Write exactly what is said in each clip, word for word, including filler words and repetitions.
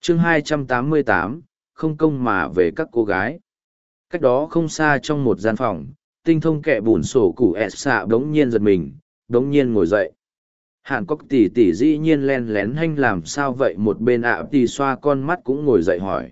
chương hai trăm tám mươi tám, không công mà về các cô gái. Cách đó không xa trong một gian phòng, tinh thông kẹ bùn sổ củ ẹt xạ đống nhiên giật mình, đống nhiên ngồi dậy. Hàn Cốc tỷ tỷ dĩ nhiên len lén hanh làm sao vậy, một bên ạ tỷ xoa con mắt cũng ngồi dậy hỏi.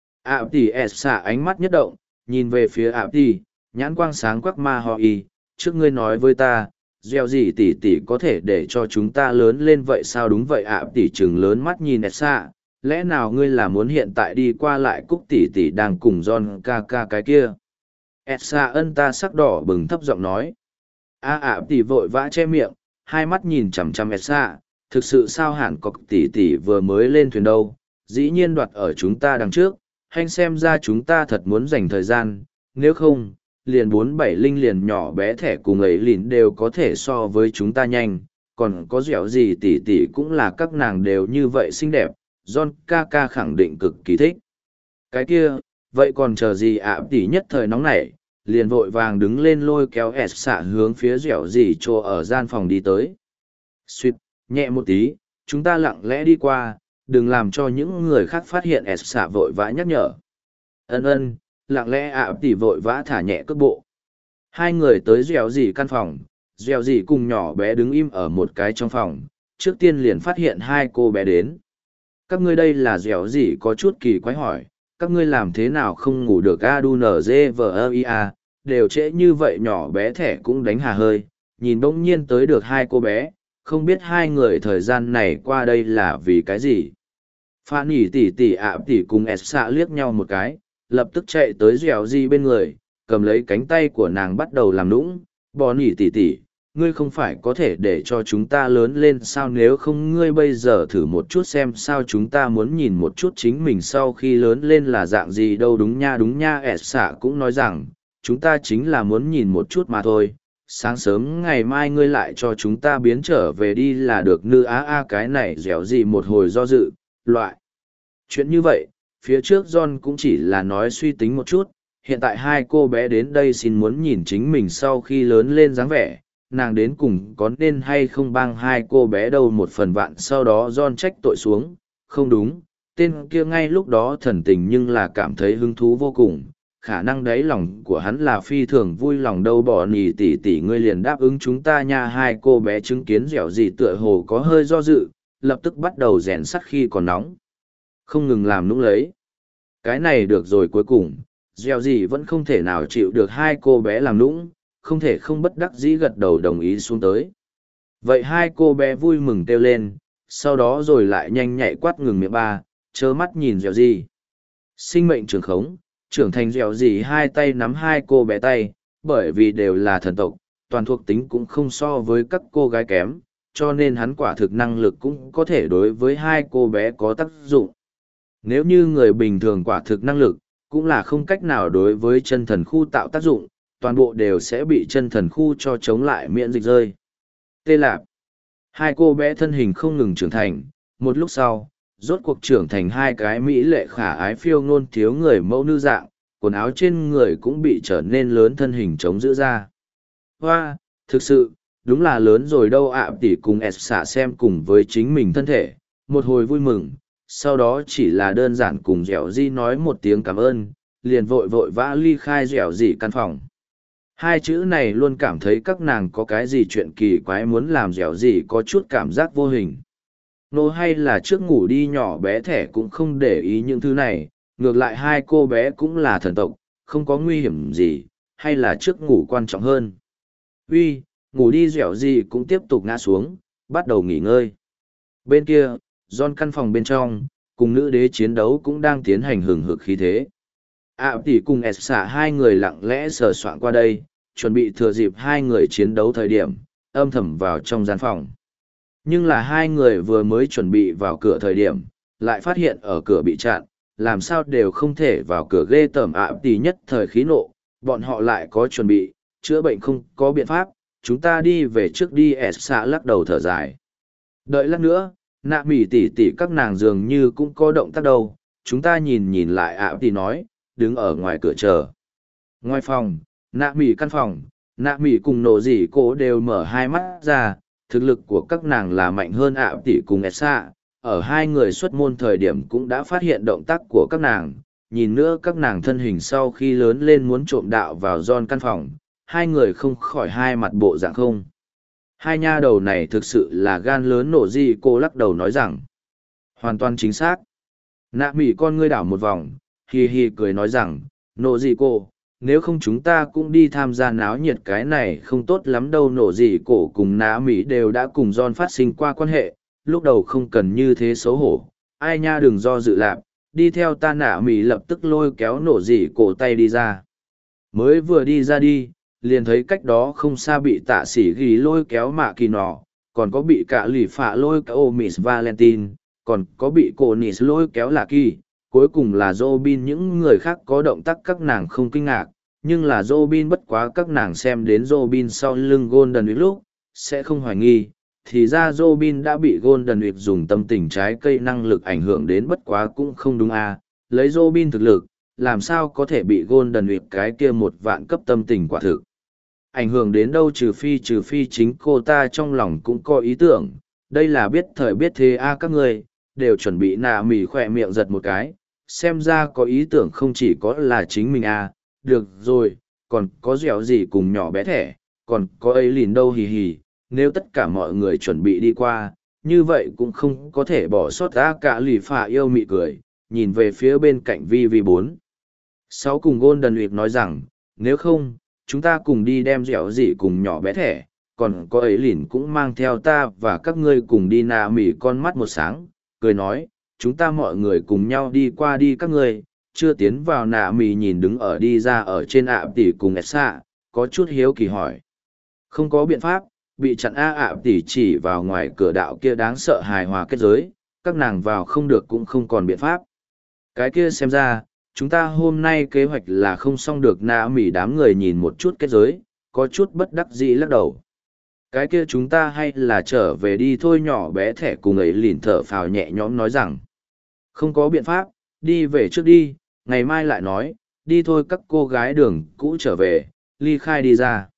ạ tỷ ẹt xạ ánh mắt nhất động, nhìn về phía ạ tỷ, nhãn quang sáng quắc ma ho y, trước ngươi nói với ta, gieo gì tỷ tỷ có thể để cho chúng ta lớn lên vậy sao? Đúng vậy ạ tỷ trừng lớn mắt nhìn ẹt xạ, lẽ nào ngươi là muốn hiện tại đi qua lại Cúc tỷ tỷ đang cùng John ca ca cái kia? ẹt xạ ân ta sắc đỏ bừng thấp giọng nói. A ạ tỷ vội vã che miệng, hai mắt nhìn chằm chằm ẹt xạ, thực sự sao? Hàn Cốc tỷ tỷ vừa mới lên thuyền đâu, dĩ nhiên đoạt ở chúng ta đằng trước, hanh xem ra chúng ta thật muốn dành thời gian, nếu không, liền bốn bảy linh liền nhỏ bé thẻ cùng ấy lìn đều có thể so với chúng ta nhanh, còn có dẻo gì tỷ tỷ cũng là các nàng đều như vậy xinh đẹp, John ca ca khẳng định cực kỳ thích. Cái kia, vậy còn chờ gì ạ? Tỷ nhất thời nóng nảy, liền vội vàng đứng lên lôi kéo ẹt xạ hướng phía dẻo gì chỗ ở gian phòng đi tới. Suýt, nhẹ một tí, chúng ta lặng lẽ đi qua, đừng làm cho những người khác phát hiện. ẹt xạ vội vã nhắc nhở. Ân ân, lặng lẽ ạ tỷ vội vã thả nhẹ cước bộ. Hai người tới dẻo gì căn phòng, dẻo gì cùng nhỏ bé đứng im ở một cái trong phòng, trước tiên liền phát hiện hai cô bé đến. Các ngươi đây là dẻo gì có chút kỳ quái hỏi, các ngươi làm thế nào không ngủ được? A đu nờ dê vờ ơ i a, đều trễ như vậy. Nhỏ bé thẻ cũng đánh hà hơi, nhìn bỗng nhiên tới được hai cô bé, không biết hai người thời gian này qua đây là vì cái gì. Phan nhỉ tỉ tỉ ạ tỉ cùng ẹt xạ liếc nhau một cái, lập tức chạy tới dẻo gì bên người, cầm lấy cánh tay của nàng bắt đầu làm nũng. Bò nhỉ tỉ tỉ, ngươi không phải có thể để cho chúng ta lớn lên sao? Nếu không ngươi bây giờ thử một chút xem sao, chúng ta muốn nhìn một chút chính mình sau khi lớn lên là dạng gì đâu. Đúng nha đúng nha, ẹt xạ cũng nói rằng, chúng ta chính là muốn nhìn một chút mà thôi, sáng sớm ngày mai ngươi lại cho chúng ta biến trở về đi là được. Nư á a cái này dẻo gì một hồi do dự, loại chuyện như vậy, phía trước John cũng chỉ là nói suy tính một chút, hiện tại hai cô bé đến đây xin muốn nhìn chính mình sau khi lớn lên dáng vẻ, nàng đến cùng có nên hay không bang hai cô bé đâu một phần vạn. Sau đó John trách tội xuống, không đúng, tên kia ngay lúc đó thần tình nhưng là cảm thấy hứng thú vô cùng, khả năng đấy lòng của hắn là phi thường vui lòng đâu. Bỏ nhì tỷ tỷ ngươi liền đáp ứng chúng ta nha. Hai cô bé chứng kiến dẻo gì tựa hồ có hơi do dự, lập tức bắt đầu rèn sắt khi còn nóng, không ngừng làm nũng lấy. Cái này được rồi, cuối cùng dẻo gì vẫn không thể nào chịu được hai cô bé làm nũng, không thể không bất đắc dĩ gật đầu đồng ý xuống tới. Vậy hai cô bé vui mừng kêu lên, sau đó rồi lại nhanh nhạy quát ngừng miệng ba, trơ mắt nhìn dẻo gì. Sinh mệnh trường khống, trưởng thành dẻo gì hai tay nắm hai cô bé tay, bởi vì đều là thần tộc, toàn thuộc tính cũng không so với các cô gái kém, cho nên hắn quả thực năng lực cũng có thể đối với hai cô bé có tác dụng. Nếu như người bình thường quả thực năng lực, cũng là không cách nào đối với chân thần khu tạo tác dụng, toàn bộ đều sẽ bị chân thần khu cho chống lại miễn dịch rơi. Tê lạp. Hai cô bé thân hình không ngừng trưởng thành, một lúc sau, rốt cuộc trưởng thành hai cái mỹ lệ khả ái phiêu ngôn thiếu người mẫu nữ dạng, quần áo trên người cũng bị trở nên lớn, thân hình chống giữ ra. Hoa, thực sự, đúng là lớn rồi đâu ạ. Tỷ cùng ẹt xạ xem cùng với chính mình thân thể, một hồi vui mừng, sau đó chỉ là đơn giản cùng dẻo di nói một tiếng cảm ơn, liền vội vội vã ly khai dẻo di căn phòng. Hai chữ này luôn cảm thấy các nàng có cái gì chuyện kỳ quái muốn làm dẻo di có chút cảm giác vô hình. Nô hay là trước ngủ đi, nhỏ bé thẻ cũng không để ý những thứ này, ngược lại hai cô bé cũng là thần tộc, không có nguy hiểm gì, hay là trước ngủ quan trọng hơn. Uy, ngủ đi. Dẻo di cũng tiếp tục ngã xuống, bắt đầu nghỉ ngơi. Bên kia, John căn phòng bên trong, cùng nữ đế chiến đấu cũng đang tiến hành hừng hực khí thế. ạ tỷ cùng ẹt xạ hai người lặng lẽ sờ soạn qua đây, chuẩn bị thừa dịp hai người chiến đấu thời điểm, âm thầm vào trong gian phòng. Nhưng là hai người vừa mới chuẩn bị vào cửa thời điểm, lại phát hiện ở cửa bị chặn, làm sao đều không thể vào cửa. Ghê tởm. ạ tỷ nhất thời khí nộ, bọn họ lại có chuẩn bị, chữa bệnh không có biện pháp, chúng ta đi về trước đi. ẹt xạ lắc đầu thở dài. Đợi lát nữa, nạ mỉ tỉ tỉ các nàng dường như cũng có động tác đâu, chúng ta nhìn nhìn lại. ạ tỷ nói, đứng ở ngoài cửa chờ. Ngoài phòng, nạ mỉ căn phòng, nạ mỉ cùng nổ dỉ cô đều mở hai mắt ra, thực lực của các nàng là mạnh hơn ạ tỷ cùng ẹt xạ, ở hai người xuất môn thời điểm cũng đã phát hiện động tác của các nàng, nhìn nữa các nàng thân hình sau khi lớn lên muốn trộm đạo vào John căn phòng, hai người không khỏi hai mặt bộ dạng không. Hai nha đầu này thực sự là gan lớn nổ gì, cô lắc đầu nói rằng. Hoàn toàn chính xác. Nạ mỉ con ngươi đảo một vòng, hì hì cười nói rằng, nổ gì cô, nếu không chúng ta cũng đi tham gia náo nhiệt cái này không tốt lắm đâu. Nổ gì cổ cùng nạ mỉ đều đã cùng John phát sinh qua quan hệ, lúc đầu không cần như thế xấu hổ, ai nha đừng do dự lạp, đi theo ta. Nạ mỉ lập tức lôi kéo nổ gì cổ tay đi ra. Mới vừa đi ra đi, liền thấy cách đó không xa bị tạ sĩ ghi lôi kéo mạ kỳ nọ, còn có bị cả lì phạ lôi kéo Miss Valentine, còn có bị cô Nis lôi kéo là kỳ, cuối cùng là Robin. Những người khác có động tác các nàng không kinh ngạc, nhưng là Robin bất quá các nàng xem đến Robin sau lưng Golden Week lúc, sẽ không hoài nghi, thì ra Robin đã bị Golden Week dùng tâm tình trái cây năng lực ảnh hưởng đến, bất quá cũng không đúng à, lấy Robin thực lực, làm sao có thể bị Golden Week cái kia một vạn cấp tâm tình quả thực. Ảnh hưởng đến đâu, trừ phi trừ phi chính cô ta trong lòng cũng có ý tưởng, đây là biết thời biết thế a. Các người đều chuẩn bị. Nạ mỉ khỏe miệng giật một cái, xem ra có ý tưởng không chỉ có là chính mình a. Được rồi, còn có dẻo gì cùng nhỏ bé thẻ, còn có ấy lìn đâu, hì hì, nếu tất cả mọi người chuẩn bị đi qua, như vậy cũng không có thể bỏ sót ra. Cả lì phà yêu mị cười, nhìn về phía bên cạnh vi vi bốn sáu cùng Golden Week nói rằng, nếu không chúng ta cùng đi đem dẻo gì cùng nhỏ bé thẻ, còn có ấy lìn cũng mang theo ta và các ngươi cùng đi. Nạ mỉ con mắt một sáng, cười nói, chúng ta mọi người cùng nhau đi qua đi. Các ngươi chưa tiến vào. Nạ mỉ nhìn đứng ở đi ra ở trên ạ tỷ cùng ẹt xạ, có chút hiếu kỳ hỏi. Không có biện pháp, bị chặn a. ạ tỷ chỉ vào ngoài cửa đạo kia đáng sợ hài hòa kết giới, các nàng vào không được cũng không còn biện pháp. Cái kia xem ra chúng ta hôm nay kế hoạch là không xong được. Nạ mỉ đám người nhìn một chút kết giới, có chút bất đắc dĩ lắc đầu. Cái kia chúng ta hay là trở về đi thôi. Nhỏ bé thẻ cùng ấy lìn thở phào nhẹ nhõm nói rằng, không có biện pháp, đi về trước đi, ngày mai lại nói, đi thôi. Các cô gái đường cũ trở về, ly khai đi ra.